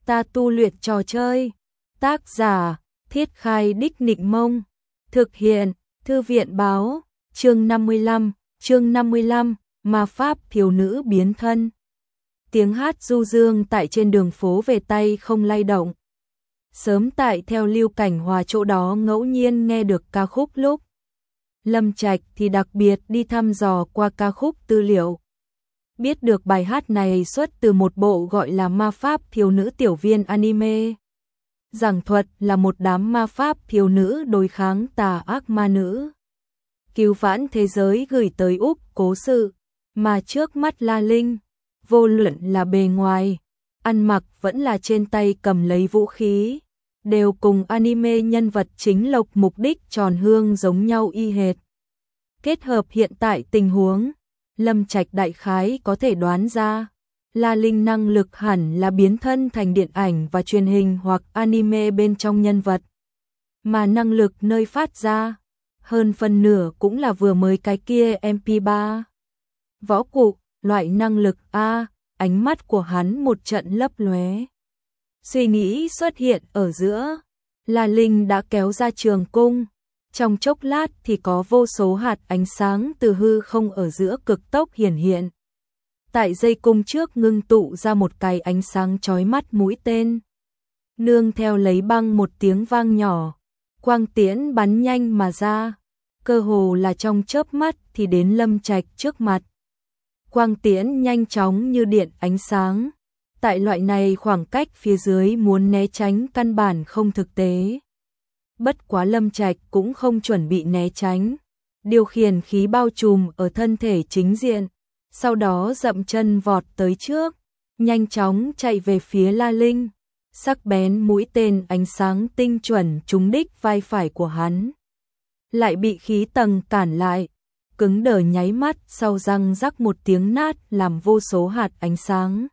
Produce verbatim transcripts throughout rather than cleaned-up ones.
Ta tu luyện trò chơi. Tác giả: Thiết Khai Đích Nịnh Mông. Thực hiện: Thư viện báo. Chương năm mươi lăm, chương năm mươi lăm, ma pháp thiếu nữ biến thân. Tiếng hát du dương tại trên đường phố về tay không lay động. Sớm tại theo Lưu Cảnh Hòa chỗ đó ngẫu nhiên nghe được ca khúc lúc Lâm Trạch thì đặc biệt đi thăm dò qua ca khúc tư liệu. Biết được bài hát này xuất từ một bộ gọi là Ma pháp thiếu nữ tiểu viên anime. Giảng thuật là một đám ma pháp thiếu nữ đối kháng tà ác ma nữ, cứu vãn thế giới gửi tới Úc cố sự, mà trước mắt La Linh, vô luận là bề ngoài, ăn mặc vẫn là trên tay cầm lấy vũ khí, đều cùng anime nhân vật chính Lộc mục đích tròn hương giống nhau y hệt. Kết hợp hiện tại tình huống, Lâm Trạch đại khái có thể đoán ra, La Linh năng lực hẳn là biến thân thành điện ảnh và truyền hình hoặc anime bên trong nhân vật. Mà năng lực nơi phát ra, hơn phần nửa cũng là vừa mới cái kia em pê ba. Võ cụ, loại năng lực A, ánh mắt của hắn một trận lấp lóe. Suy nghĩ xuất hiện ở giữa, La Linh đã kéo ra trường cung. Trong chốc lát thì có vô số hạt ánh sáng từ hư không ở giữa cực tốc hiển hiện. Tại dây cung trước ngưng tụ ra một cái ánh sáng chói mắt mũi tên. Nương theo lấy băng một tiếng vang nhỏ, quang tiễn bắn nhanh mà ra, cơ hồ là trong chớp mắt thì đến Lâm Trạch trước mặt. Quang tiễn nhanh chóng như điện ánh sáng, tại loại này khoảng cách phía dưới muốn né tránh căn bản không thực tế. Bất quá Lâm Trạch cũng không chuẩn bị né tránh, điều khiển khí bao trùm ở thân thể chính diện, sau đó dậm chân vọt tới trước, nhanh chóng chạy về phía La Linh. Sắc bén mũi tên ánh sáng tinh chuẩn trúng đích vai phải của hắn, lại bị khí tầng cản lại, cứng đờ nháy mắt sau răng rắc một tiếng nát làm vô số hạt ánh sáng.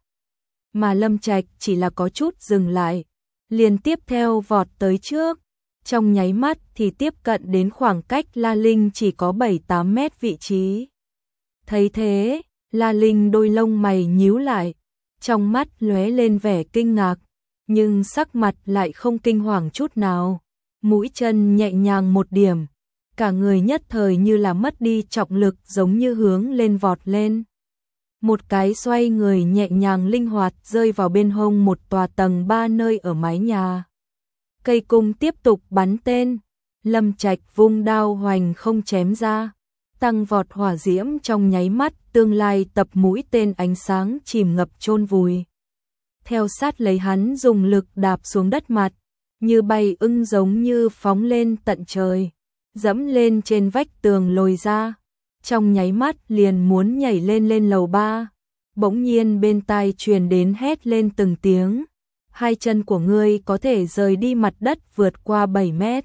Mà Lâm Trạch chỉ là có chút dừng lại, liền tiếp theo vọt tới trước, trong nháy mắt thì tiếp cận đến khoảng cách La Linh chỉ có bảy tám mét vị trí. Thấy thế, La Linh đôi lông mày nhíu lại, trong mắt lóe lên vẻ kinh ngạc, nhưng sắc mặt lại không kinh hoàng chút nào. Mũi chân nhẹ nhàng một điểm, cả người nhất thời như là mất đi trọng lực giống như hướng lên vọt lên. Một cái xoay người nhẹ nhàng linh hoạt rơi vào bên hông một tòa tầng ba nơi ở mái nhà. Cây cung tiếp tục bắn tên, Lâm Trạch vung đao hoành không chém ra, tăng vọt hỏa diễm trong nháy mắt tương lai tập mũi tên ánh sáng chìm ngập chôn vùi. Theo sát lấy hắn dùng lực đạp xuống đất mặt, như bay ưng giống như phóng lên tận trời, dẫm lên trên vách tường lồi ra, trong nháy mắt liền muốn nhảy lên lên lầu ba. Bỗng nhiên bên tai truyền đến hét lên từng tiếng, hai chân của ngươi có thể rời đi mặt đất vượt qua bảy mét.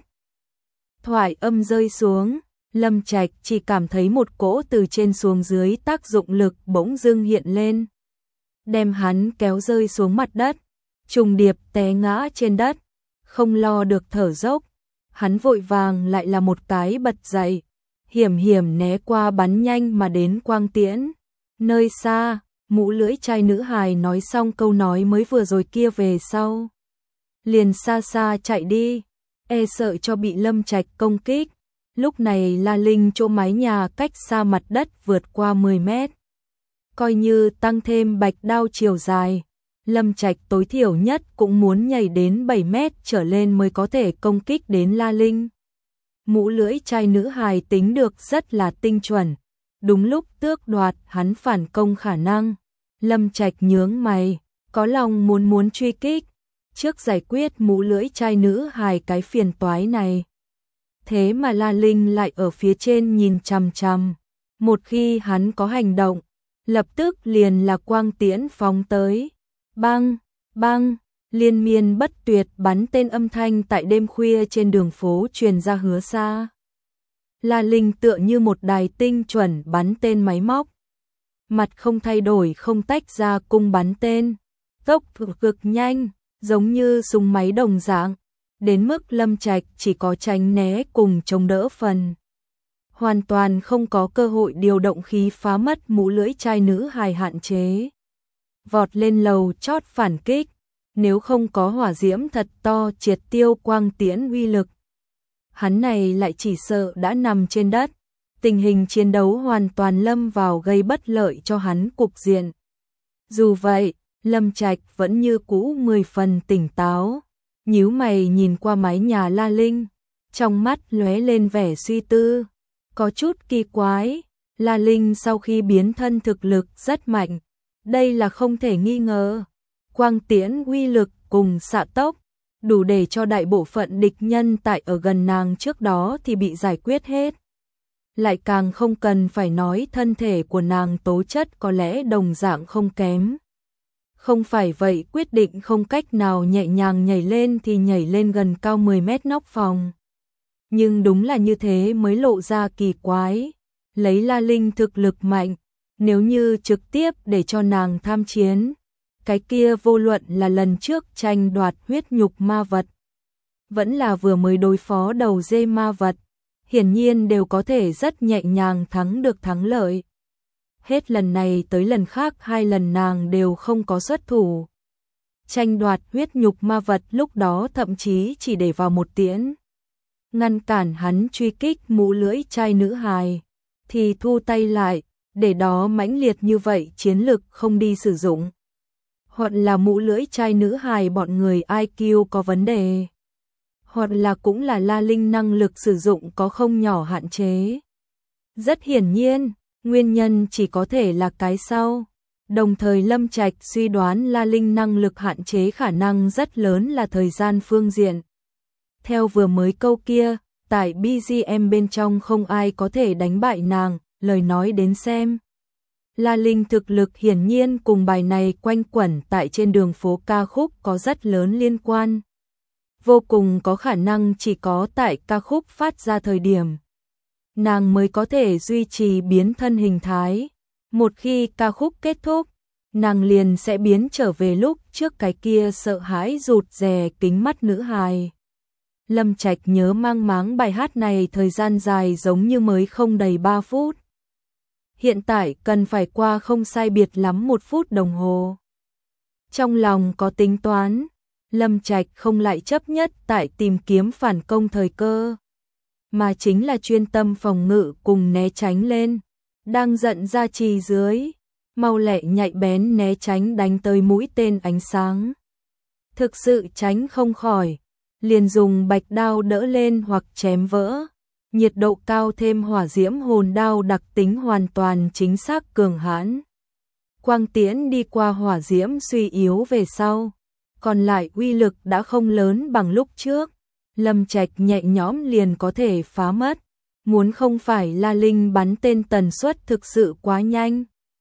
Thoại âm rơi xuống, Lâm Trạch chỉ cảm thấy một cỗ từ trên xuống dưới tác dụng lực bỗng dưng hiện lên, đem hắn kéo rơi xuống mặt đất, trùng điệp té ngã trên đất, không lo được thở dốc. Hắn vội vàng lại là một cái bật dậy, hiểm hiểm né qua bắn nhanh mà đến quang tiễn. Nơi xa, mũ lưỡi trai nữ hài nói xong câu nói mới vừa rồi kia về sau, liền xa xa chạy đi, e sợ cho bị Lâm Trạch công kích. Lúc này La Linh chỗ mái nhà cách xa mặt đất vượt qua mười mét. Coi như tăng thêm bạch đao chiều dài, Lâm Trạch tối thiểu nhất cũng muốn nhảy đến bảy mét trở lên mới có thể công kích đến La Linh. Mũ lưỡi trai nữ hài tính được rất là tinh chuẩn, đúng lúc tước đoạt hắn phản công khả năng. Lâm Trạch nhướng mày, có lòng muốn muốn truy kích, trước giải quyết mũ lưỡi trai nữ hài cái phiền toái này. Thế mà La Linh lại ở phía trên nhìn chằm chằm, một khi hắn có hành động, lập tức liền là quang tiễn phóng tới. Bang, bang, liên miên bất tuyệt bắn tên âm thanh tại đêm khuya trên đường phố truyền ra hứa xa. La Linh tựa như một đài tinh chuẩn bắn tên máy móc, mặt không thay đổi không tách ra cung bắn tên, tốc độ cực nhanh, giống như súng máy đồng dạng, đến mức Lâm Trạch chỉ có tránh né cùng chống đỡ phần. Hoàn toàn không có cơ hội điều động khí phá mất mũ lưỡi trai nữ hài hạn chế. Vọt lên lầu chót phản kích, nếu không có hỏa diễm thật to triệt tiêu quang tiễn uy lực. Hắn này lại chỉ sợ đã nằm trên đất, tình hình chiến đấu hoàn toàn lâm vào gây bất lợi cho hắn cục diện. Dù vậy, Lâm Trạch vẫn như cũ mười phần tỉnh táo, nhíu mày nhìn qua mái nhà La Linh, trong mắt lóe lên vẻ suy tư, có chút kỳ quái, La Linh sau khi biến thân thực lực rất mạnh, đây là không thể nghi ngờ. Quang tiễn uy lực cùng xạ tốc, đủ để cho đại bộ phận địch nhân tại ở gần nàng trước đó thì bị giải quyết hết. Lại càng không cần phải nói thân thể của nàng tố chất có lẽ đồng dạng không kém. Không phải vậy quyết định không cách nào nhẹ nhàng nhảy lên thì nhảy lên gần cao mười mét nóc phòng. Nhưng đúng là như thế mới lộ ra kỳ quái. Lấy La Linh thực lực mạnh, nếu như trực tiếp để cho nàng tham chiến, cái kia vô luận là lần trước tranh đoạt huyết nhục ma vật, vẫn là vừa mới đối phó đầu dê ma vật, hiển nhiên đều có thể rất nhẹ nhàng thắng được thắng lợi. Hết lần này tới lần khác hai lần nàng đều không có xuất thủ. Tranh đoạt huyết nhục ma vật lúc đó thậm chí chỉ để vào một tiễn. Ngăn cản hắn truy kích mũ lưỡi trai nữ hài, thì thu tay lại, để đó mãnh liệt như vậy chiến lực không đi sử dụng. Hoặc là mũ lưỡi trai nữ hài bọn người i kiu có vấn đề. Hoặc là cũng là La Linh năng lực sử dụng có không nhỏ hạn chế. Rất hiển nhiên, nguyên nhân chỉ có thể là cái sau. Đồng thời Lâm Trạch suy đoán La Linh năng lực hạn chế khả năng rất lớn là thời gian phương diện. Theo vừa mới câu kia, tại bê giê em bên trong không ai có thể đánh bại nàng, lời nói đến xem. La Linh thực lực hiển nhiên cùng bài này quanh quẩn tại trên đường phố ca khúc có rất lớn liên quan. Vô cùng có khả năng chỉ có tại ca khúc phát ra thời điểm, nàng mới có thể duy trì biến thân hình thái. Một khi ca khúc kết thúc, nàng liền sẽ biến trở về lúc trước cái kia sợ hãi rụt rè kính mắt nữ hài. Lâm Trạch nhớ mang máng bài hát này thời gian dài giống như mới không đầy ba phút. Hiện tại cần phải qua không sai biệt lắm một phút đồng hồ. Trong lòng có tính toán, Lâm Trạch không lại chấp nhất tại tìm kiếm phản công thời cơ, mà chính là chuyên tâm phòng ngự cùng né tránh lên. Đang giận ra trì dưới, mau lẹ nhạy bén né tránh đánh tới mũi tên ánh sáng. Thực sự tránh không khỏi, liền dùng bạch đao đỡ lên hoặc chém vỡ. Nhiệt độ cao thêm hỏa diễm hồn đao đặc tính hoàn toàn chính xác cường hãn. Quang tiễn đi qua hỏa diễm suy yếu về sau, còn lại uy lực đã không lớn bằng lúc trước. Lâm Trạch nhẹ nhõm liền có thể phá mất, muốn không phải La Linh bắn tên tần suất thực sự quá nhanh,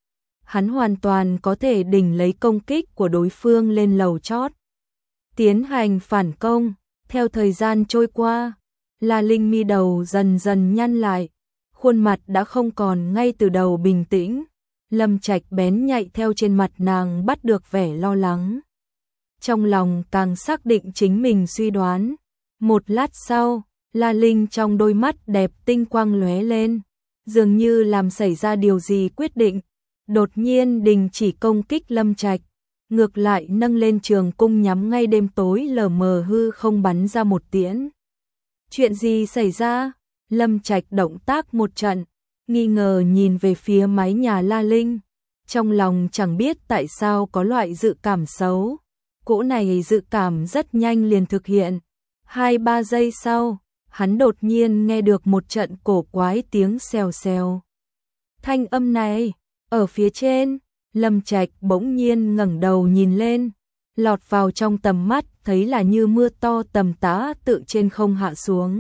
hắn hoàn toàn có thể đỉnh lấy công kích của đối phương lên lầu chót, tiến hành phản công. Theo thời gian trôi qua, La Linh mi đầu dần dần nhăn lại, khuôn mặt đã không còn ngay từ đầu bình tĩnh. Lâm Trạch bén nhạy theo trên mặt nàng bắt được vẻ lo lắng. Trong lòng càng xác định chính mình suy đoán. Một lát sau, La Linh trong đôi mắt đẹp tinh quang lóe lên, dường như làm xảy ra điều gì quyết định, đột nhiên đình chỉ công kích Lâm Trạch, ngược lại nâng lên trường cung nhắm ngay đêm tối lờ mờ hư không bắn ra một tiễn. Chuyện gì xảy ra? Lâm Trạch động tác một trận, nghi ngờ nhìn về phía mái nhà La Linh, trong lòng chẳng biết tại sao có loại dự cảm xấu. Cỗ này dự cảm rất nhanh liền thực hiện. Hai ba giây sau, hắn đột nhiên nghe được một trận cổ quái tiếng xèo xèo. Thanh âm này, ở phía trên, Lâm Trạch bỗng nhiên ngẩng đầu nhìn lên, lọt vào trong tầm mắt thấy là như mưa to tầm tã tự trên không hạ xuống.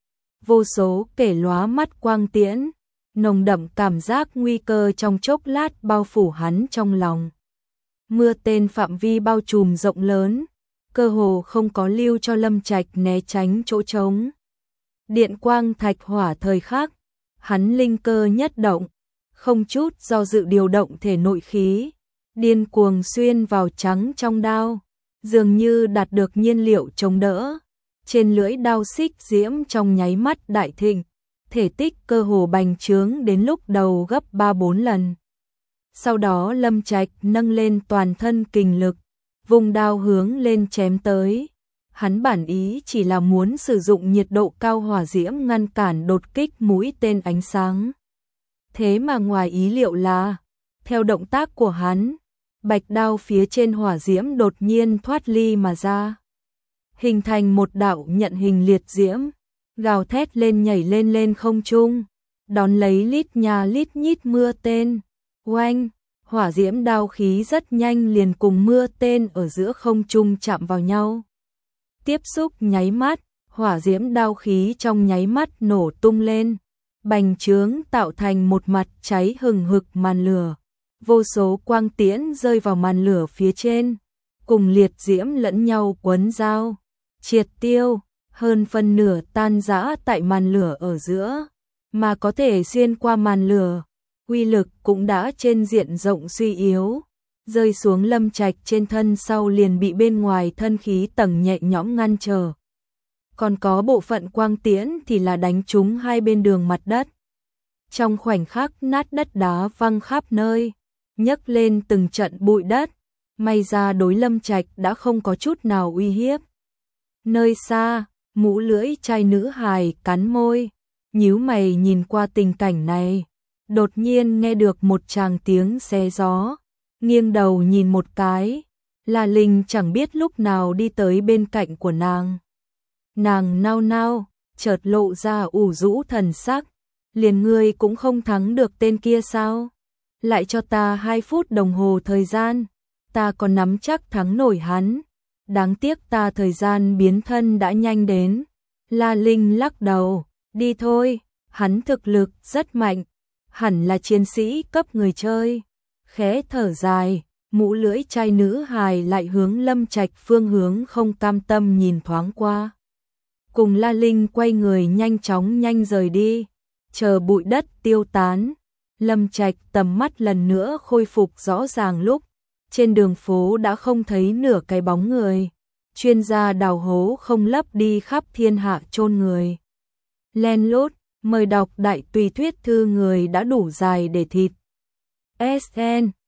Vô số kể lóa mắt quang tiễn, nồng đậm cảm giác nguy cơ trong chốc lát bao phủ hắn trong lòng. Mưa tên phạm vi bao trùm rộng lớn, cơ hồ không có lưu cho Lâm Trạch né tránh chỗ trống. Điện quang thạch hỏa thời khắc, hắn linh cơ nhất động, không chút do dự điều động thể nội khí, điên cuồng xuyên vào trắng trong đao, dường như đạt được nhiên liệu chống đỡ. Trên lưỡi đao xích diễm trong nháy mắt đại thịnh, thể tích cơ hồ bành trướng đến lúc đầu gấp ba bốn lần. Sau đó Lâm Trạch nâng lên toàn thân kình lực, vùng đao hướng lên chém tới. Hắn bản ý chỉ là muốn sử dụng nhiệt độ cao hỏa diễm ngăn cản đột kích mũi tên ánh sáng. Thế mà ngoài ý liệu là, theo động tác của hắn, bạch đao phía trên hỏa diễm đột nhiên thoát ly mà ra, hình thành một đạo nhận hình liệt diễm, gào thét lên nhảy lên lên không trung, đón lấy lít nhà lít nhít mưa tên. Oanh, hỏa diễm đao khí rất nhanh liền cùng mưa tên ở giữa không trung chạm vào nhau. Tiếp xúc nháy mắt, hỏa diễm đao khí trong nháy mắt nổ tung lên, bành trướng tạo thành một mặt cháy hừng hực màn lửa. Vô số quang tiễn rơi vào màn lửa phía trên, cùng liệt diễm lẫn nhau quấn dao, triệt tiêu, hơn phân nửa tan rã tại màn lửa ở giữa, mà có thể xuyên qua màn lửa, uy lực cũng đã trên diện rộng suy yếu, rơi xuống Lâm Trạch trên thân sau liền bị bên ngoài thân khí tầng nhẹ nhõm ngăn trở. Còn có bộ phận quang tiễn thì là đánh trúng hai bên đường mặt đất. Trong khoảnh khắc nát đất đá văng khắp nơi, nhấc lên từng trận bụi đất, may ra đối Lâm Trạch đã không có chút nào uy hiếp. Nơi xa, mũ lưỡi trai nữ hài cắn môi, nhíu mày nhìn qua tình cảnh này, đột nhiên nghe được một tràng tiếng xé gió, nghiêng đầu nhìn một cái, là Linh chẳng biết lúc nào đi tới bên cạnh của nàng. Nàng nao nao, chợt lộ ra ủ rũ thần sắc, liền ngươi cũng không thắng được tên kia sao? Lại cho ta hai phút đồng hồ thời gian, ta còn nắm chắc thắng nổi hắn. Đáng tiếc ta thời gian biến thân đã nhanh đến. La Linh lắc đầu, đi thôi, hắn thực lực rất mạnh, hẳn là chiến sĩ cấp người chơi. Khẽ thở dài, mũ lưỡi trai nữ hài lại hướng Lâm Trạch phương hướng không cam tâm nhìn thoáng qua. Cùng La Linh quay người nhanh chóng nhanh rời đi, chờ bụi đất tiêu tán. Lâm Trạch tầm mắt lần nữa khôi phục rõ ràng lúc trên đường phố đã không thấy nửa cái bóng người. Chuyên gia đào hố không lấp đi khắp thiên hạ chôn người. Len lút, mời đọc đại tùy thuyết thư người đã đủ dài để thịt. ét en